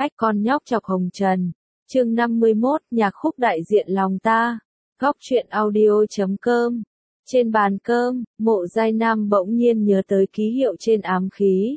Ách con nhóc chọc hồng trần. Chương 51, nhạc khúc đại diện lòng ta. Góc truyện audio.com. Trên bàn cơm, Mộ Giai Nam bỗng nhiên nhớ tới ký hiệu trên ám khí.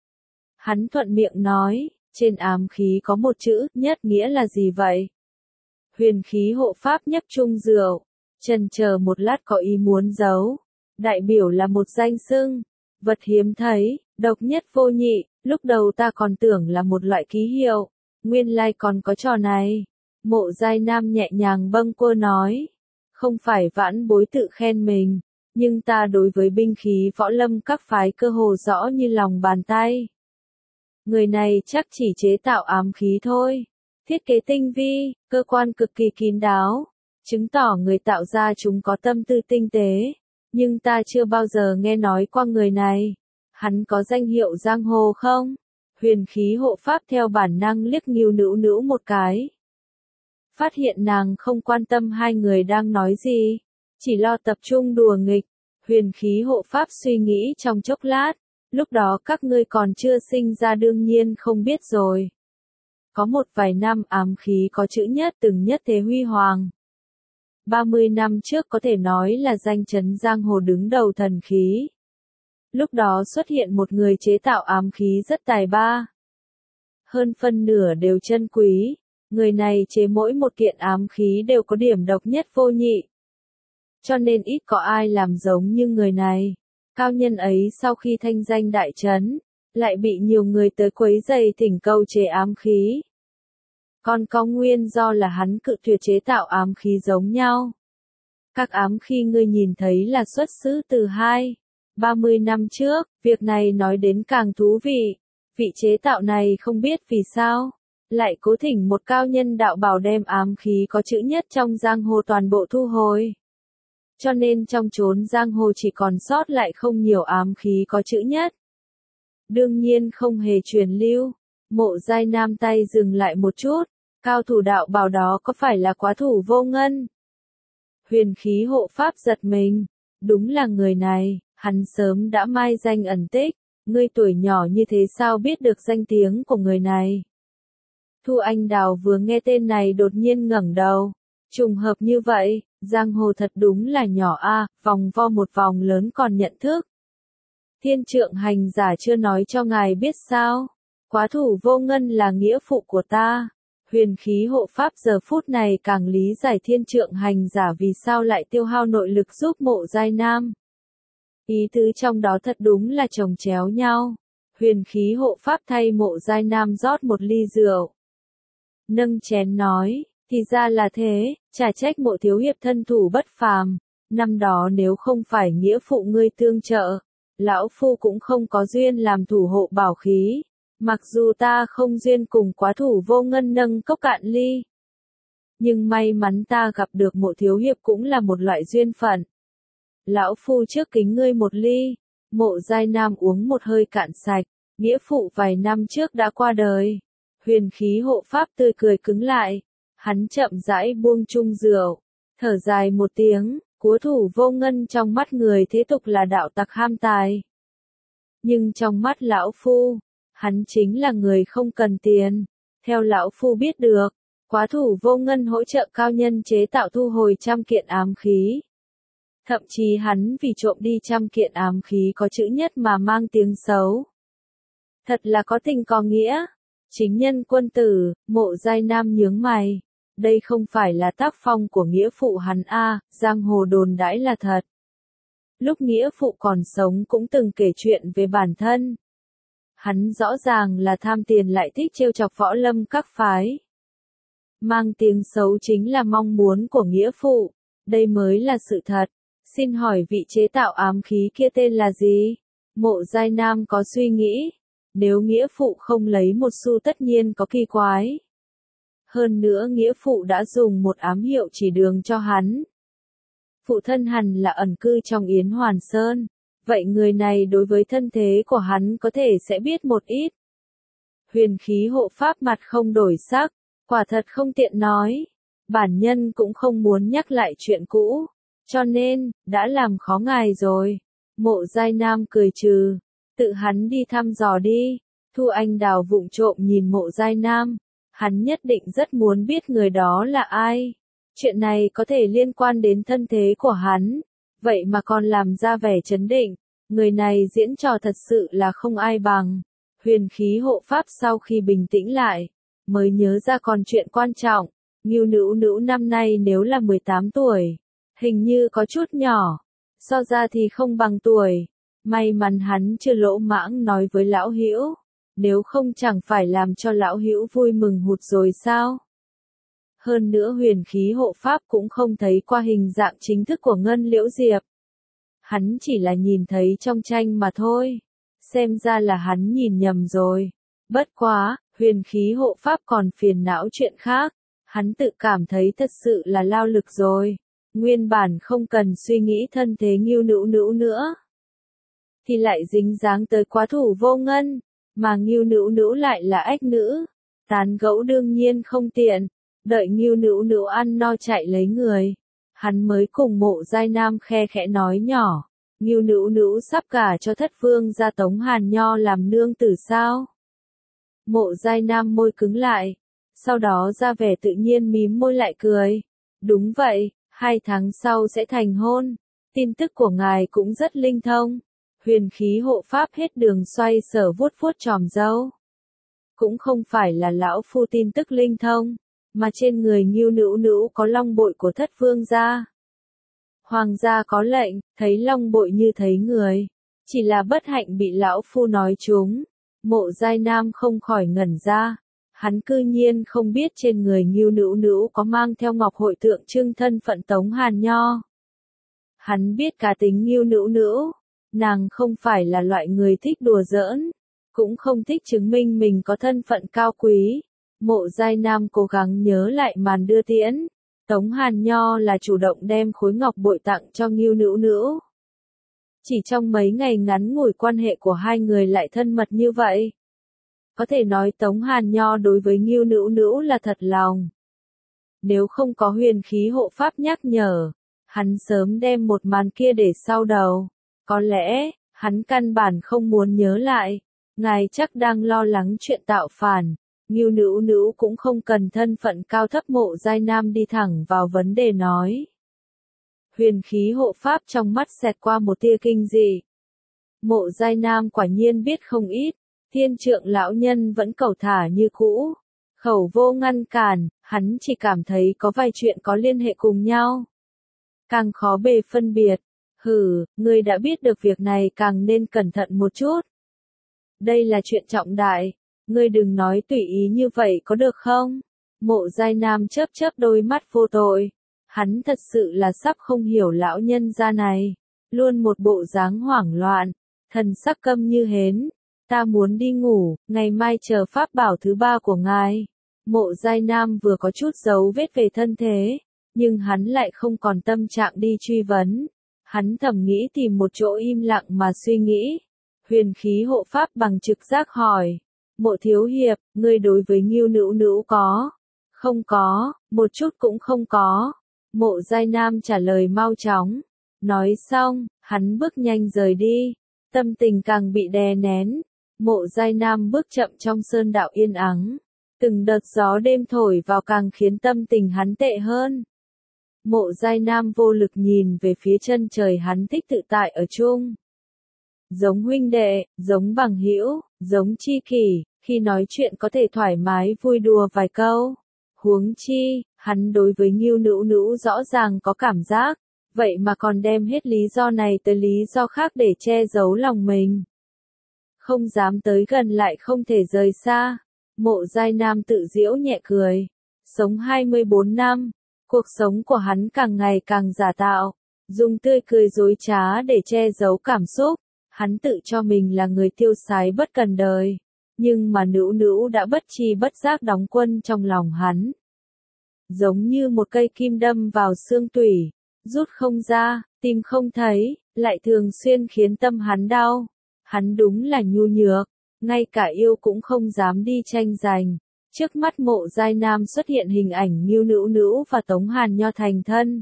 Hắn thuận miệng nói, trên ám khí có một chữ, nhất nghĩa là gì vậy? Huyền khí hộ pháp nhấp chung rượu, chần chờ một lát có ý muốn giấu. Đại biểu là một danh xưng, vật hiếm thấy, độc nhất vô nhị, lúc đầu ta còn tưởng là một loại ký hiệu, nguyên lai còn có trò này. Mộ Giai Nam nhẹ nhàng bâng quơ nói, không phải vãn bối tự khen mình, nhưng ta đối với binh khí võ lâm các phái cơ hồ rõ như lòng bàn tay. Người này chắc chỉ chế tạo ám khí thôi, thiết kế tinh vi, cơ quan cực kỳ kín đáo, chứng tỏ người tạo ra chúng có tâm tư tinh tế, nhưng ta chưa bao giờ nghe nói qua người này. Hắn có danh hiệu giang hồ không? Huyền khí hộ pháp theo bản năng liếc Ngưu Nữu Nữu một cái. Phát hiện nàng không quan tâm hai người đang nói gì, chỉ lo tập trung đùa nghịch. Huyền khí hộ pháp suy nghĩ trong chốc lát, lúc đó các ngươi còn chưa sinh ra đương nhiên không biết rồi. Có một vài năm ám khí có chữ nhất từng nhất thế huy hoàng. 30 năm trước có thể nói là danh chấn giang hồ đứng đầu thần khí. Lúc đó xuất hiện một người chế tạo ám khí rất tài ba. Hơn phân nửa đều chân quý, người này chế mỗi một kiện ám khí đều có điểm độc nhất vô nhị. Cho nên ít có ai làm giống như người này. Cao nhân ấy sau khi thanh danh đại chấn, lại bị nhiều người tới quấy rầy thỉnh cầu chế ám khí. Còn có nguyên do là hắn cự tuyệt chế tạo ám khí giống nhau. Các ám khí ngươi nhìn thấy là xuất xứ từ 30 năm trước, việc này nói đến càng thú vị. Vị chế tạo này không biết vì sao, lại cố thỉnh một cao nhân đạo bảo đem ám khí có chữ nhất trong giang hồ toàn bộ thu hồi. Cho nên trong chốn giang hồ chỉ còn sót lại không nhiều ám khí có chữ nhất. Đương nhiên không hề truyền lưu. Mộ Giai Nam tay dừng lại một chút, cao thủ đạo bảo đó có phải là Quá Thủ Vô Ngân? Huyền khí hộ pháp giật mình, đúng là người này, hắn sớm đã mai danh ẩn tích, ngươi tuổi nhỏ như thế sao biết được danh tiếng của người này? Thu Anh Đào vừa nghe tên này đột nhiên ngẩng đầu, trùng hợp như vậy, giang hồ thật đúng là nhỏ a, vòng vo một vòng lớn còn nhận thức. Thiên Trượng Hành Giả chưa nói cho ngài biết sao? Quá Thủ Vô Ngân là nghĩa phụ của ta. Huyền khí hộ pháp giờ phút này càng lý giải Thiên Trượng Hành Giả vì sao lại tiêu hao nội lực giúp Mộ Giai Nam. Ý tứ trong đó thật đúng là chồng chéo nhau. Huyền khí hộ pháp thay Mộ Giai Nam rót một ly rượu. Nâng chén nói, thì ra là thế, chả trách Mộ thiếu hiệp thân thủ bất phàm. Năm đó nếu không phải nghĩa phụ ngươi tương trợ, lão phu cũng không có duyên làm thủ hộ bảo khí. Mặc dù ta không duyên cùng Quá Thủ Vô Ngân nâng cốc cạn ly, nhưng may mắn ta gặp được Mộ thiếu hiệp cũng là một loại duyên phận. Lão phu trước kính ngươi một ly. Mộ Giai Nam uống một hơi cạn sạch, nghĩa phụ vài năm trước đã qua đời. Huyền khí hộ pháp tươi cười cứng lại, hắn chậm rãi buông chung rượu, thở dài một tiếng. Cố Thủ Vô Ngân trong mắt người thế tục là đạo tặc ham tài, nhưng trong mắt lão phu, hắn chính là người không cần tiền. Theo lão phu biết được, Quá Thủ Vô Ngân hỗ trợ cao nhân chế tạo thu hồi 100 kiện ám khí. Thậm chí hắn vì trộm đi 100 kiện ám khí có chữ nhất mà mang tiếng xấu. Thật là có tình có nghĩa. Chính nhân quân tử. Mộ Giai Nam nhướng mày. Đây không phải là tác phong của nghĩa phụ hắn a, giang hồ đồn đãi là thật. Lúc nghĩa phụ còn sống cũng từng kể chuyện về bản thân. Hắn rõ ràng là tham tiền lại thích trêu chọc võ lâm các phái. Mang tiếng xấu chính là mong muốn của nghĩa phụ. Đây mới là sự thật. Xin hỏi vị chế tạo ám khí kia tên là gì? Mộ Giai Nam có suy nghĩ. Nếu nghĩa phụ không lấy một xu tất nhiên có kỳ quái. Hơn nữa nghĩa phụ đã dùng một ám hiệu chỉ đường cho hắn. Phụ thân hẳn là ẩn cư trong Yến Hoàn Sơn. Vậy người này đối với thân thế của hắn có thể sẽ biết một ít. Huyền khí hộ pháp mặt không đổi sắc. Quả thật không tiện nói. Bản nhân cũng không muốn nhắc lại chuyện cũ. Cho nên, đã làm khó ngài rồi. Mộ Giai Nam cười trừ. Tự hắn đi thăm dò đi. Thu Anh Đào vụng trộm nhìn Mộ Giai Nam, hắn nhất định rất muốn biết người đó là ai. Chuyện này có thể liên quan đến thân thế của hắn, vậy mà còn làm ra vẻ trấn định, người này diễn trò thật sự là không ai bằng. Huyền khí hộ pháp sau khi bình tĩnh lại, mới nhớ ra còn chuyện quan trọng, Ngưu Nữu Nữu năm nay nếu là 18 tuổi, hình như có chút nhỏ, so ra thì không bằng tuổi. May mắn hắn chưa lỗ mãng nói với lão Hữu, nếu không chẳng phải làm cho lão Hữu vui mừng hụt rồi sao? Hơn nữa huyền khí hộ pháp cũng không thấy qua hình dạng chính thức của Ngân Liễu Diệp. Hắn chỉ là nhìn thấy trong tranh mà thôi. Xem ra là hắn nhìn nhầm rồi. Bất quá, huyền khí hộ pháp còn phiền não chuyện khác. Hắn tự cảm thấy thật sự là lao lực rồi. Nguyên bản không cần suy nghĩ thân thế Ngưu Nữu Nữu nữa, thì lại dính dáng tới quá thủ Vô Ngân, mà Ngưu Nữu Nữu lại là ách nữ. Tán gẫu đương nhiên không tiện, đợi Ngưu Nữu Nữu ăn no chạy lấy người, hắn mới cùng Mộ Giai Nam khe khẽ nói nhỏ, Ngưu Nữu Nữu sắp gả cho thất vương gia Tống Hàn Nho làm nương tử sao? Mộ Giai Nam môi cứng lại, sau đó ra vẻ tự nhiên mím môi lại cười. Đúng vậy, 2 tháng sau sẽ thành hôn. Tin tức của ngài cũng rất linh thông. Huyền khí hộ pháp hết đường xoay sở vuốt vuốt chòm râu. Cũng không phải là lão phu tin tức linh thông, mà trên người Ngưu Nữu Nữu có long bội của thất vương gia. Hoàng gia có lệnh, thấy long bội như thấy người. Chỉ là bất hạnh bị lão phu nói trúng. Mộ Giai Nam không khỏi ngẩn ra. Hắn cư nhiên không biết trên người Ngưu Nữu Nữu có mang theo ngọc hội tượng trưng thân phận Tống Hàn Nho. Hắn biết cá tính Ngưu Nữu Nữu, nàng không phải là loại người thích đùa giỡn, cũng không thích chứng minh mình có thân phận cao quý. Mộ Giai Nam cố gắng nhớ lại màn đưa tiễn. Tống Hàn Nho là chủ động đem khối ngọc bội tặng cho Ngưu Nữu Nữu. Chỉ trong mấy ngày ngắn ngủi quan hệ của hai người lại thân mật như vậy. Có thể nói Tống Hàn Nho đối với Ngưu Nữu Nữu là thật lòng. Nếu không có huyền khí hộ pháp nhắc nhở, hắn sớm đem một màn kia để sau đầu. Có lẽ, hắn căn bản không muốn nhớ lại. Ngài chắc đang lo lắng chuyện tạo phản. Ngưu Nữu Nữu cũng không cần thân phận cao thấp. Mộ Giai Nam đi thẳng vào vấn đề nói. Huyền khí hộ pháp trong mắt xẹt qua một tia kinh dị. Mộ Giai Nam quả nhiên biết không ít. Thiên Trượng lão nhân vẫn cẩu thả như cũ. Khẩu vô ngăn cản, hắn chỉ cảm thấy có vài chuyện có liên hệ cùng nhau. Càng khó bề phân biệt. Hừ, ngươi đã biết được việc này càng nên cẩn thận một chút. Đây là chuyện trọng đại. Ngươi đừng nói tùy ý như vậy có được không? Mộ Giai Nam chớp chớp đôi mắt vô tội. Hắn thật sự là sắp không hiểu lão nhân gia này. Luôn một bộ dáng hoảng loạn. Thần sắc câm như hến. Ta muốn đi ngủ, ngày mai chờ pháp bảo thứ 3 của ngài. Mộ Giai Nam vừa có chút dấu vết về thân thế, nhưng hắn lại không còn tâm trạng đi truy vấn. Hắn thầm nghĩ tìm một chỗ im lặng mà suy nghĩ. Huyền khí hộ pháp bằng trực giác hỏi. Mộ thiếu hiệp, ngươi đối với Ngưu Nữu Nữu có? Không có, một chút cũng không có. Mộ Giai Nam trả lời mau chóng. Nói xong, hắn bước nhanh rời đi. Tâm tình càng bị đè nén. Mộ Giai Nam bước chậm trong sơn đạo yên ắng. Từng đợt gió đêm thổi vào càng khiến tâm tình hắn tệ hơn. Mộ Giai Nam vô lực nhìn về phía chân trời, hắn thích tự tại ở chung. Giống huynh đệ, giống bằng hữu, giống tri kỷ, khi nói chuyện có thể thoải mái vui đùa vài câu. Huống chi, hắn đối với Ngưu Nữu Nữu rõ ràng có cảm giác, vậy mà còn đem hết lý do này tới lý do khác để che giấu lòng mình. Không dám tới gần lại không thể rời xa. Mộ Giai Nam tự giễu nhẹ cười. Sống 24 năm, cuộc sống của hắn càng ngày càng giả tạo, dùng tươi cười dối trá để che giấu cảm xúc. Hắn tự cho mình là người tiêu sái bất cần đời, nhưng mà Nữu Nữu đã bất tri bất giác đóng quân trong lòng hắn. Giống như một cây kim đâm vào xương tủy, rút không ra, tìm không thấy, lại thường xuyên khiến tâm hắn đau. Hắn đúng là nhu nhược, ngay cả yêu cũng không dám đi tranh giành. Trước mắt Mộ Giai Nam xuất hiện hình ảnh Ngưu Nữu Nữu và Tống Hàn Nho thành thân.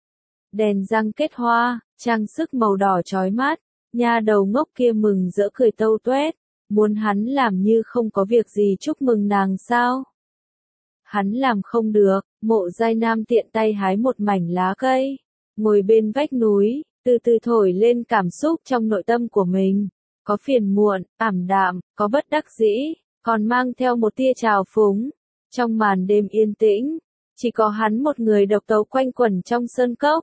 Đèn răng kết hoa, trang sức màu đỏ chói mắt, nha đầu ngốc kia mừng rỡ cười tâu tuét. Muốn hắn làm như không có việc gì chúc mừng nàng sao? Hắn làm không được, Mộ Giai Nam tiện tay hái một mảnh lá cây, ngồi bên vách núi, từ từ thổi lên cảm xúc trong nội tâm của mình. Có phiền muộn, ảm đạm, có bất đắc dĩ, còn mang theo một tia trào phúng. Trong màn đêm yên tĩnh, chỉ có hắn một người độc tấu quanh quẩn trong sơn cốc.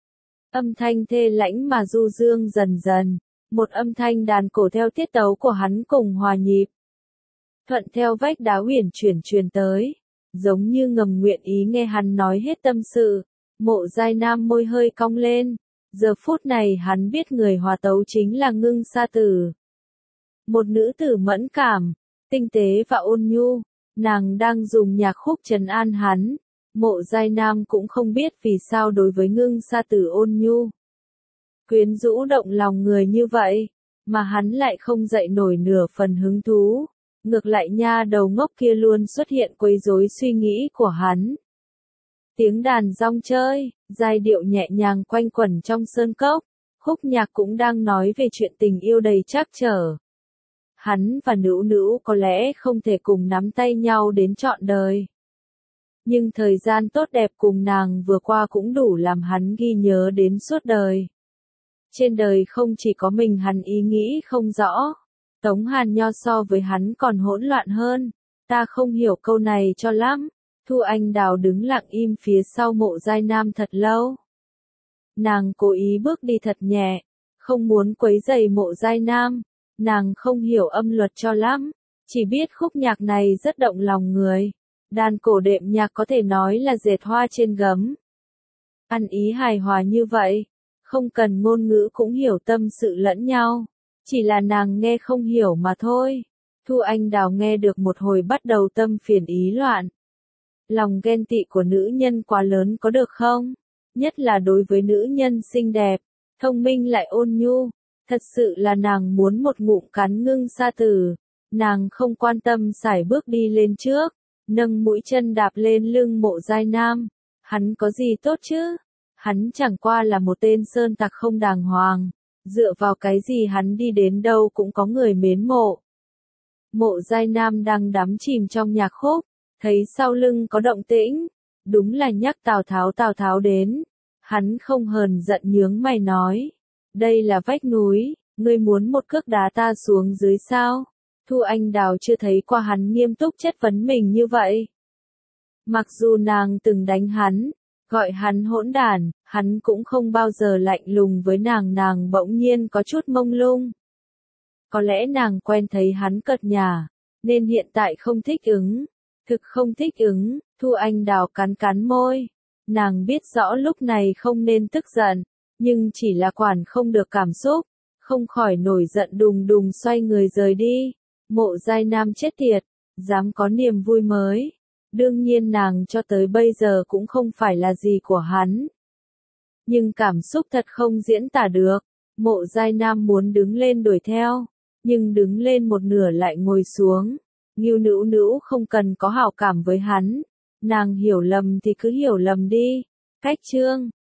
Âm thanh thê lãnh mà du dương dần dần, một âm thanh đàn cổ theo tiết tấu của hắn cùng hòa nhịp. Thuận theo vách đá uyển chuyển truyền tới, giống như ngầm nguyện ý nghe hắn nói hết tâm sự. Mộ Giai Nam môi hơi cong lên, giờ phút này hắn biết người hòa tấu chính là Ngưng Sa Tử. Một nữ tử mẫn cảm, tinh tế và ôn nhu, nàng đang dùng nhạc khúc trấn an hắn. Mộ Giai Nam cũng không biết vì sao đối với Ngưng Sa Tử ôn nhu, quyến rũ động lòng người như vậy, mà hắn lại không dậy nổi nửa phần hứng thú. Ngược lại nha đầu ngốc kia luôn xuất hiện quấy rối suy nghĩ của hắn. Tiếng đàn rong chơi, giai điệu nhẹ nhàng quanh quẩn trong sơn cốc, khúc nhạc cũng đang nói về chuyện tình yêu đầy trắc trở. Hắn và Nữu Nữu có lẽ không thể cùng nắm tay nhau đến trọn đời. Nhưng thời gian tốt đẹp cùng nàng vừa qua cũng đủ làm hắn ghi nhớ đến suốt đời. Trên đời không chỉ có mình hắn ý nghĩ không rõ. Tống Hàn Nho so với hắn còn hỗn loạn hơn. Ta không hiểu câu này cho lắm. Thu Anh Đào đứng lặng im phía sau Mộ Giai Nam thật lâu. Nàng cố ý bước đi thật nhẹ, không muốn quấy rầy Mộ Giai Nam. Nàng không hiểu âm luật cho lắm, chỉ biết khúc nhạc này rất động lòng người. Đàn cổ đệm nhạc có thể nói là dệt hoa trên gấm. Ăn ý hài hòa như vậy, không cần ngôn ngữ cũng hiểu tâm sự lẫn nhau. Chỉ là nàng nghe không hiểu mà thôi. Thu Anh Đào nghe được một hồi bắt đầu tâm phiền ý loạn. Lòng ghen tị của nữ nhân quá lớn có được không? Nhất là đối với nữ nhân xinh đẹp, thông minh lại ôn nhu. Thật sự là nàng muốn một ngụm cắn Ngưng Sa Tử. Nàng không quan tâm sải bước đi lên trước, nâng mũi chân đạp lên lưng Mộ Giai Nam. Hắn có gì tốt chứ? Hắn chẳng qua là một tên sơn tặc không đàng hoàng. Dựa vào cái gì hắn đi đến đâu cũng có người mến mộ. Mộ Giai Nam đang đắm chìm trong nhạc khúc, thấy sau lưng có động tĩnh, đúng là nhắc Tào Tháo đến. Hắn không hờn giận nhướng mày nói, đây là vách núi, ngươi muốn một cước đá ta xuống dưới sao? Thu Anh Đào chưa thấy qua hắn nghiêm túc chất vấn mình như vậy. Mặc dù nàng từng đánh hắn, gọi hắn hỗn đản, hắn cũng không bao giờ lạnh lùng với nàng bỗng nhiên có chút mông lung. Có lẽ nàng quen thấy hắn cợt nhả, nên hiện tại không thích ứng. Thực không thích ứng, Thu Anh Đào cắn cắn môi. Nàng biết rõ lúc này không nên tức giận, nhưng chỉ là quản không được cảm xúc, không khỏi nổi giận đùng đùng xoay người rời đi. Mộ Giai Nam chết tiệt, dám có niềm vui mới. Đương nhiên nàng cho tới bây giờ cũng không phải là gì của hắn. Nhưng cảm xúc thật không diễn tả được. Mộ Giai Nam muốn đứng lên đuổi theo, nhưng đứng lên một nửa lại ngồi xuống. Ngưu Nữu Nữu không cần có hảo cảm với hắn. Nàng hiểu lầm thì cứ hiểu lầm đi. Cách chương